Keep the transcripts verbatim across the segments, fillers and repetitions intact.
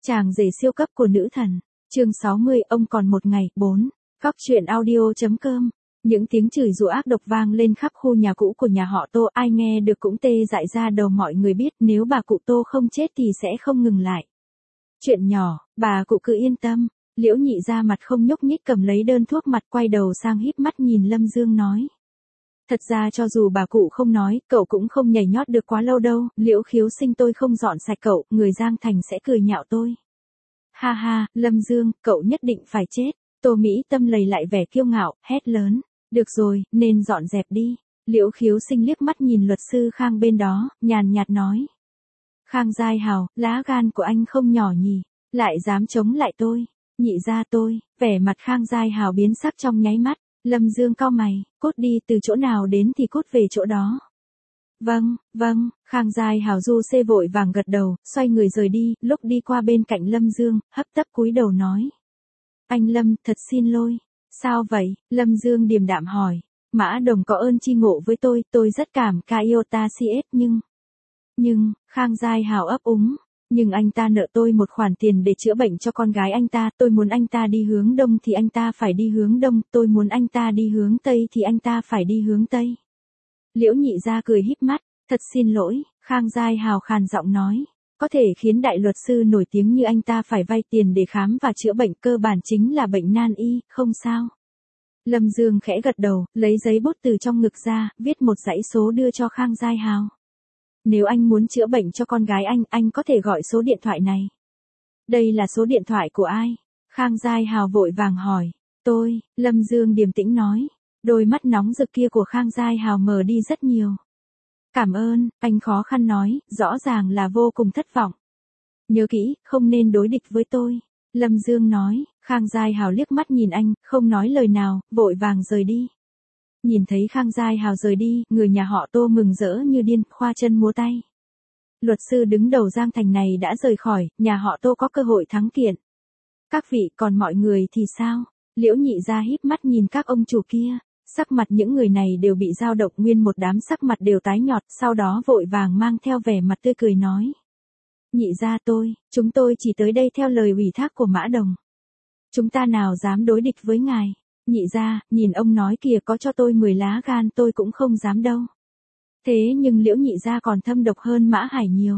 Chàng rể siêu cấp của nữ thần. Chương sáu mươi, ông còn một ngày. bốn. Góc truyện audio.com. Những tiếng chửi rủa ác độc vang lên khắp khu nhà cũ của nhà họ Tô, ai nghe được cũng tê dại ra đầu. Mọi người biết nếu bà cụ Tô không chết thì sẽ không ngừng lại. Chuyện nhỏ, bà cụ cứ yên tâm. Liễu Nhị ra mặt không nhúc nhích cầm lấy đơn thuốc mặt, quay đầu sang híp mắt nhìn Lâm Dương nói. Thật ra cho dù bà cụ không nói, cậu cũng không nhảy nhót được quá lâu đâu. Liễu Khiếu Sinh, tôi không dọn sạch cậu, người Giang Thành sẽ cười nhạo tôi. Ha ha, Lâm Dương, cậu nhất định phải chết. Tô Mỹ Tâm lầy lại vẻ kiêu ngạo, hét lớn. Được rồi, nên dọn dẹp đi. Liễu Khiếu Sinh liếc mắt nhìn luật sư Khang bên đó, nhàn nhạt nói. Khang Giai Hào, lá gan của anh không nhỏ nhỉ, lại dám chống lại tôi. Nhị ra tôi, vẻ mặt Khang Giai Hào biến sắc trong nháy mắt. Lâm Dương cau mày, cút đi, từ chỗ nào đến thì cút về chỗ đó. Vâng, vâng, Khang Giai Hào du xê vội vàng gật đầu, xoay người rời đi, lúc đi qua bên cạnh Lâm Dương, hấp tấp cúi đầu nói. Anh Lâm, thật xin lỗi. Sao vậy? Lâm Dương điềm đạm hỏi. Mã Đồng có ơn chi ngộ với tôi, tôi rất cảm ca yêu ta si ết nhưng... Nhưng, Khang Giai Hào ấp úng. Nhưng anh ta nợ tôi một khoản tiền để chữa bệnh cho con gái anh ta, tôi muốn anh ta đi hướng đông thì anh ta phải đi hướng đông, tôi muốn anh ta đi hướng tây thì anh ta phải đi hướng tây. Liễu Nhị ra cười híp mắt, thật xin lỗi, Khang Giai Hào khàn giọng nói, có thể khiến đại luật sư nổi tiếng như anh ta phải vay tiền để khám và chữa bệnh cơ bản chính là bệnh nan y, không sao. Lâm Dương khẽ gật đầu, lấy giấy bút từ trong ngực ra, viết một dãy số đưa cho Khang Giai Hào. Nếu anh muốn chữa bệnh cho con gái anh, anh có thể gọi số điện thoại này. Đây là số điện thoại của ai? Khang Giai Hào vội vàng hỏi. Tôi, Lâm Dương điềm tĩnh nói. Đôi mắt nóng rực kia của Khang Giai Hào mờ đi rất nhiều. Cảm ơn, anh khó khăn nói, rõ ràng là vô cùng thất vọng. Nhớ kỹ, không nên đối địch với tôi. Lâm Dương nói, Khang Giai Hào liếc mắt nhìn anh, không nói lời nào, vội vàng rời đi. Nhìn thấy Khang Giai Hào rời đi, người nhà họ Tô mừng rỡ như điên, khoa chân múa tay. Luật sư đứng đầu Giang Thành này đã rời khỏi, nhà họ Tô có cơ hội thắng kiện. Các vị, còn mọi người thì sao? Liễu Nhị ra híp mắt nhìn các ông chủ kia, sắc mặt những người này đều bị dao động, nguyên một đám sắc mặt đều tái nhọt, sau đó vội vàng mang theo vẻ mặt tươi cười nói. Nhị ra tôi, chúng tôi chỉ tới đây theo lời ủy thác của Mã Đồng. Chúng ta nào dám đối địch với ngài. Nhị ra, nhìn ông nói kìa, có cho tôi mười lá gan tôi cũng không dám đâu. Thế nhưng Liễu Nhị ra còn thâm độc hơn Mã Hải nhiều.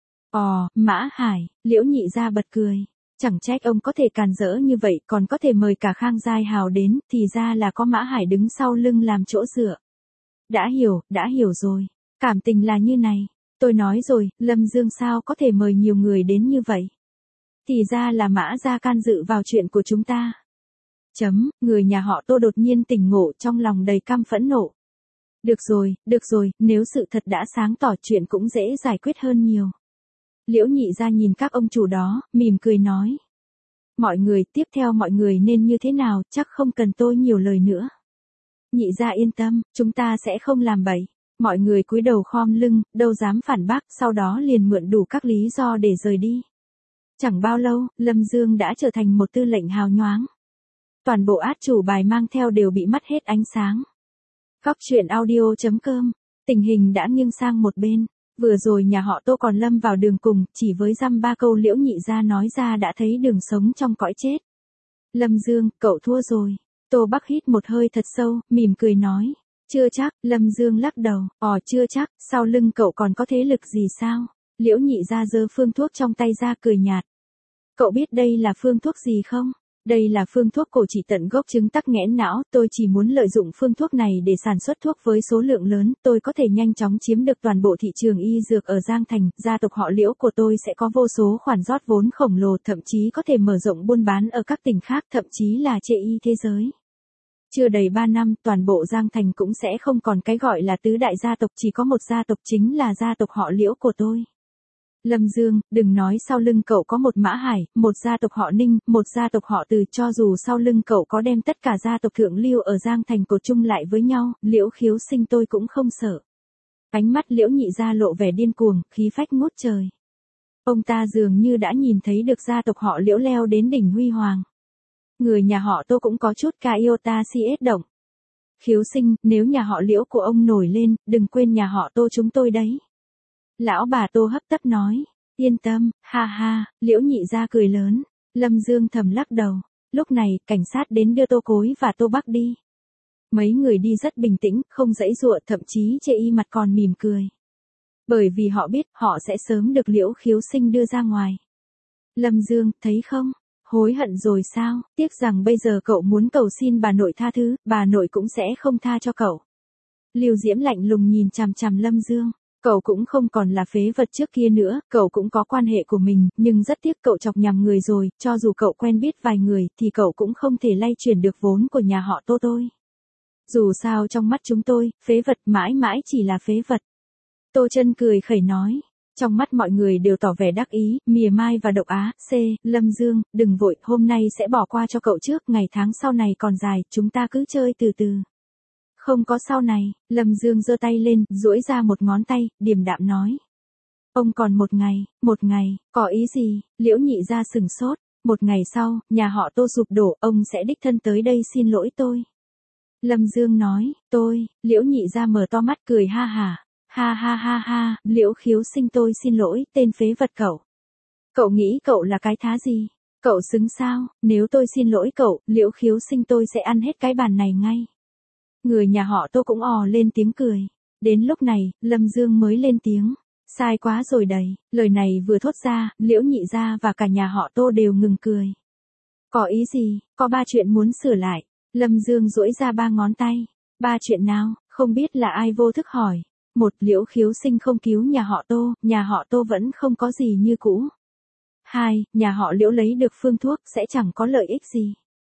Ồ, Mã Hải, Liễu Nhị ra bật cười. Chẳng trách ông có thể càn rỡ như vậy, còn có thể mời cả Khang Giai Hào đến, thì ra là có Mã Hải đứng sau lưng làm chỗ dựa. Đã hiểu, đã hiểu rồi. Cảm tình là như này. Tôi nói rồi, Lâm Dương sao có thể mời nhiều người đến như vậy. Thì ra là Mã gia can dự vào chuyện của chúng ta. Chấm, người nhà họ Tô đột nhiên tỉnh ngộ, trong lòng đầy căm phẫn nộ. Được rồi, được rồi, nếu sự thật đã sáng tỏ chuyện cũng dễ giải quyết hơn nhiều. Liễu Nhị ra nhìn các ông chủ đó, mỉm cười nói. Mọi người, tiếp theo mọi người nên như thế nào, chắc không cần tôi nhiều lời nữa. Nhị ra yên tâm, chúng ta sẽ không làm bậy. Mọi người cúi đầu khom lưng, đâu dám phản bác, sau đó liền mượn đủ các lý do để rời đi. Chẳng bao lâu, Lâm Dương đã trở thành một tư lệnh hào nhoáng. Toàn bộ át chủ bài mang theo đều bị mất hết ánh sáng. Góc truyện audio.com. Tình hình đã nghiêng sang một bên. Vừa rồi nhà họ Tô còn lâm vào đường cùng, chỉ với dăm ba câu Liễu Nhị ra nói ra đã thấy đường sống trong cõi chết. Lâm Dương, cậu thua rồi. Tô Bắc hít một hơi thật sâu, mỉm cười nói. Chưa chắc, Lâm Dương lắc đầu. Ồ, chưa chắc, sau lưng cậu còn có thế lực gì sao? Liễu Nhị ra giơ phương thuốc trong tay ra cười nhạt. Cậu biết đây là phương thuốc gì không? Đây là phương thuốc cổ trị tận gốc chứng tắc nghẽn não, tôi chỉ muốn lợi dụng phương thuốc này để sản xuất thuốc với số lượng lớn, tôi có thể nhanh chóng chiếm được toàn bộ thị trường y dược ở Giang Thành, gia tộc họ Liễu của tôi sẽ có vô số khoản rót vốn khổng lồ, thậm chí có thể mở rộng buôn bán ở các tỉnh khác, thậm chí là chê y thế giới. Chưa đầy ba năm, toàn bộ Giang Thành cũng sẽ không còn cái gọi là tứ đại gia tộc, chỉ có một gia tộc chính là gia tộc họ Liễu của tôi. Lâm Dương, đừng nói sau lưng cậu có một Mã Hải, một gia tộc họ Ninh, một gia tộc họ Từ, cho dù sau lưng cậu có đem tất cả gia tộc thượng lưu ở Giang Thành cột chung lại với nhau, Liễu Khiếu Sinh tôi cũng không sợ. Ánh mắt Liễu Nhị ra lộ vẻ điên cuồng, khí phách ngút trời. Ông ta dường như đã nhìn thấy được gia tộc họ Liễu leo đến đỉnh huy hoàng. Người nhà họ Tô cũng có chút ca yêu ta si ết động. Khiếu Sinh, nếu nhà họ Liễu của ông nổi lên, đừng quên nhà họ Tô chúng tôi đấy. Lão bà Tô hấp tấp nói. Yên tâm, ha ha, Liễu nhị gia cười lớn. Lâm Dương thầm lắc đầu. Lúc này, cảnh sát đến đưa Tô Cối và Tô Bắc đi. Mấy người đi rất bình tĩnh, không giãy giụa, thậm chí chê y mặt còn mỉm cười. Bởi vì họ biết họ sẽ sớm được Liễu Khiếu Sinh đưa ra ngoài. Lâm Dương, thấy không? Hối hận rồi sao? Tiếc rằng bây giờ cậu muốn cầu xin bà nội tha thứ, bà nội cũng sẽ không tha cho cậu. Lưu Diễm lạnh lùng nhìn chằm chằm Lâm Dương. Cậu cũng không còn là phế vật trước kia nữa, cậu cũng có quan hệ của mình, nhưng rất tiếc cậu chọc nhầm người rồi, cho dù cậu quen biết vài người, thì cậu cũng không thể lay chuyển được vốn của nhà họ Tô tôi. Dù sao trong mắt chúng tôi, phế vật mãi mãi chỉ là phế vật. Tô Chân cười khẩy nói. Trong mắt mọi người đều tỏ vẻ đắc ý, mỉa mai và độc á. C. Lâm Dương, đừng vội, hôm nay sẽ bỏ qua cho cậu trước, ngày tháng sau này còn dài, chúng ta cứ chơi từ từ. Không có sau này, Lâm Dương giơ tay lên, duỗi ra một ngón tay, điềm đạm nói. Ông còn một ngày, một ngày, có ý gì? Liễu nhị gia sừng sốt. Một ngày sau, nhà họ Tô sụp đổ, ông sẽ đích thân tới đây xin lỗi tôi. Lâm Dương nói, tôi, Liễu nhị gia mở to mắt cười ha hả. Ha ha ha ha, Liễu Khiếu Sinh tôi xin lỗi, tên phế vật cậu. Cậu nghĩ cậu là cái thá gì? Cậu xứng sao? Nếu tôi xin lỗi cậu, Liễu Khiếu Sinh tôi sẽ ăn hết cái bàn này ngay. Người nhà họ Tô cũng ò lên tiếng cười. Đến lúc này, Lâm Dương mới lên tiếng. Sai quá rồi đầy. Lời này vừa thốt ra, Liễu nhị gia và cả nhà họ Tô đều ngừng cười. Có ý gì? Có ba chuyện muốn sửa lại. Lâm Dương duỗi ra ba ngón tay. Ba chuyện nào? Không biết là ai vô thức hỏi. Một, Liễu Khiếu Sinh không cứu nhà họ Tô, nhà họ Tô vẫn không có gì như cũ. Hai, nhà họ Liễu lấy được phương thuốc sẽ chẳng có lợi ích gì.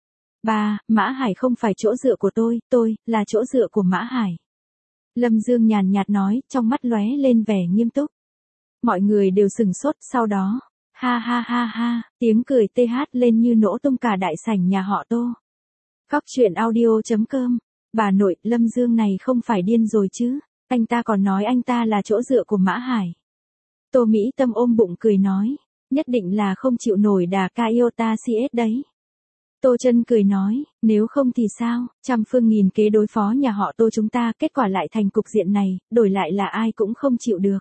Ba, Mã Hải không phải chỗ dựa của tôi, tôi, là chỗ dựa của Mã Hải. Lâm Dương nhàn nhạt nói, trong mắt lóe lên vẻ nghiêm túc. Mọi người đều sừng sốt, sau đó, ha ha ha ha, tiếng cười tê hát lên như nổ tung cả đại sảnh nhà họ Tô. Cóc truyện audio chấm com. Bà nội, Lâm Dương này không phải điên rồi chứ, anh ta còn nói anh ta là chỗ dựa của Mã Hải. Tô Mỹ Tâm ôm bụng cười nói, nhất định là không chịu nổi đà ca iota xê ét đấy. Tô Chân cười nói, nếu không thì sao, trăm phương nghìn kế đối phó nhà họ Tô chúng ta, kết quả lại thành cục diện này, đổi lại là ai cũng không chịu được.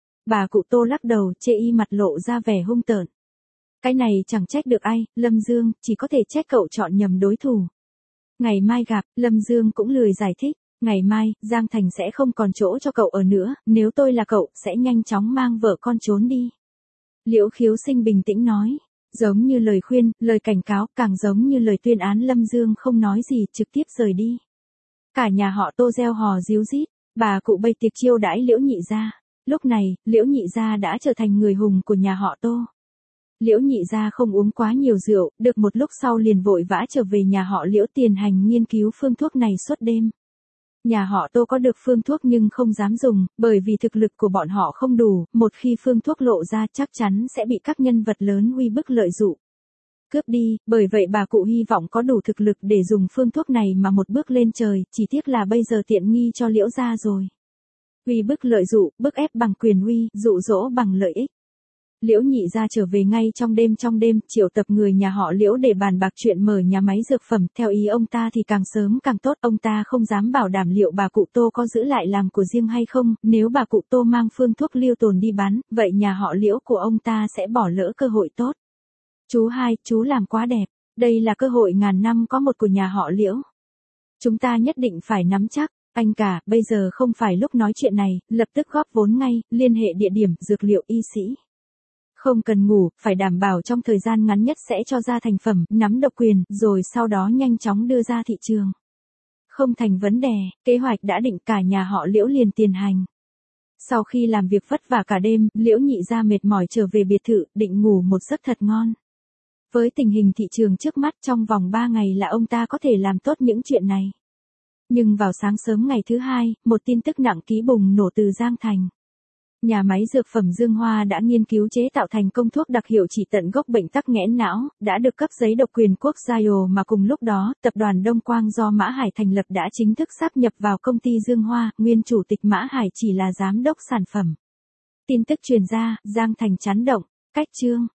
Bà cụ Tô lắc đầu, chê y mặt lộ ra vẻ hung tợn. Cái này chẳng trách được ai, Lâm Dương, chỉ có thể trách cậu chọn nhầm đối thủ. Ngày mai gặp, Lâm Dương cũng lười giải thích, ngày mai, Giang Thành sẽ không còn chỗ cho cậu ở nữa, nếu tôi là cậu, sẽ nhanh chóng mang vợ con trốn đi. Liễu Khiếu Sinh bình tĩnh nói. Giống như lời khuyên, lời cảnh cáo, càng giống như lời tuyên án. Lâm Dương không nói gì, trực tiếp rời đi. Cả nhà họ Tô reo hò ríu rít, bà cụ bày tiệc chiêu đãi Liễu nhị gia. Lúc này, Liễu nhị gia đã trở thành người hùng của nhà họ Tô. Liễu nhị gia không uống quá nhiều rượu, được một lúc sau liền vội vã trở về nhà họ Liễu tiền hành nghiên cứu phương thuốc này suốt đêm. Nhà họ Tô có được phương thuốc nhưng không dám dùng, bởi vì thực lực của bọn họ không đủ, một khi phương thuốc lộ ra chắc chắn sẽ bị các nhân vật lớn uy bức lợi dụng. Cướp đi, bởi vậy bà cụ hy vọng có đủ thực lực để dùng phương thuốc này mà một bước lên trời, chỉ tiếc là bây giờ tiện nghi cho Liễu gia rồi. Uy bức lợi dụng, bức ép bằng quyền uy, dụ dỗ bằng lợi ích. Liễu nhị gia trở về ngay trong đêm trong đêm, triệu tập người nhà họ Liễu để bàn bạc chuyện mở nhà máy dược phẩm, theo ý ông ta thì càng sớm càng tốt, ông ta không dám bảo đảm liệu bà cụ Tô có giữ lại làm của riêng hay không, nếu bà cụ Tô mang phương thuốc lưu tồn đi bán, vậy nhà họ Liễu của ông ta sẽ bỏ lỡ cơ hội tốt. Chú hai, chú làm quá đẹp, đây là cơ hội ngàn năm có một của nhà họ Liễu. Chúng ta nhất định phải nắm chắc. Anh cả, bây giờ không phải lúc nói chuyện này, lập tức góp vốn ngay, liên hệ địa điểm, dược liệu, y sĩ. Không cần ngủ, phải đảm bảo trong thời gian ngắn nhất sẽ cho ra thành phẩm, nắm độc quyền, rồi sau đó nhanh chóng đưa ra thị trường. Không thành vấn đề, kế hoạch đã định, cả nhà họ Liễu liền tiền hành. Sau khi làm việc vất vả cả đêm, Liễu nhị gia mệt mỏi trở về biệt thự, định ngủ một giấc thật ngon. Với tình hình thị trường trước mắt, trong vòng ba ngày là ông ta có thể làm tốt những chuyện này. Nhưng vào sáng sớm ngày thứ hai, một tin tức nặng ký bùng nổ từ Giang Thành. Nhà máy dược phẩm Dương Hoa đã nghiên cứu chế tạo thành công thuốc đặc hiệu trị tận gốc bệnh tắc nghẽn não, đã được cấp giấy độc quyền quốc gia, mà cùng lúc đó, tập đoàn Đông Quang do Mã Hải thành lập đã chính thức sáp nhập vào công ty Dương Hoa, nguyên chủ tịch Mã Hải chỉ là giám đốc sản phẩm. Tin tức truyền ra, Giang Thành chấn động, cách chương.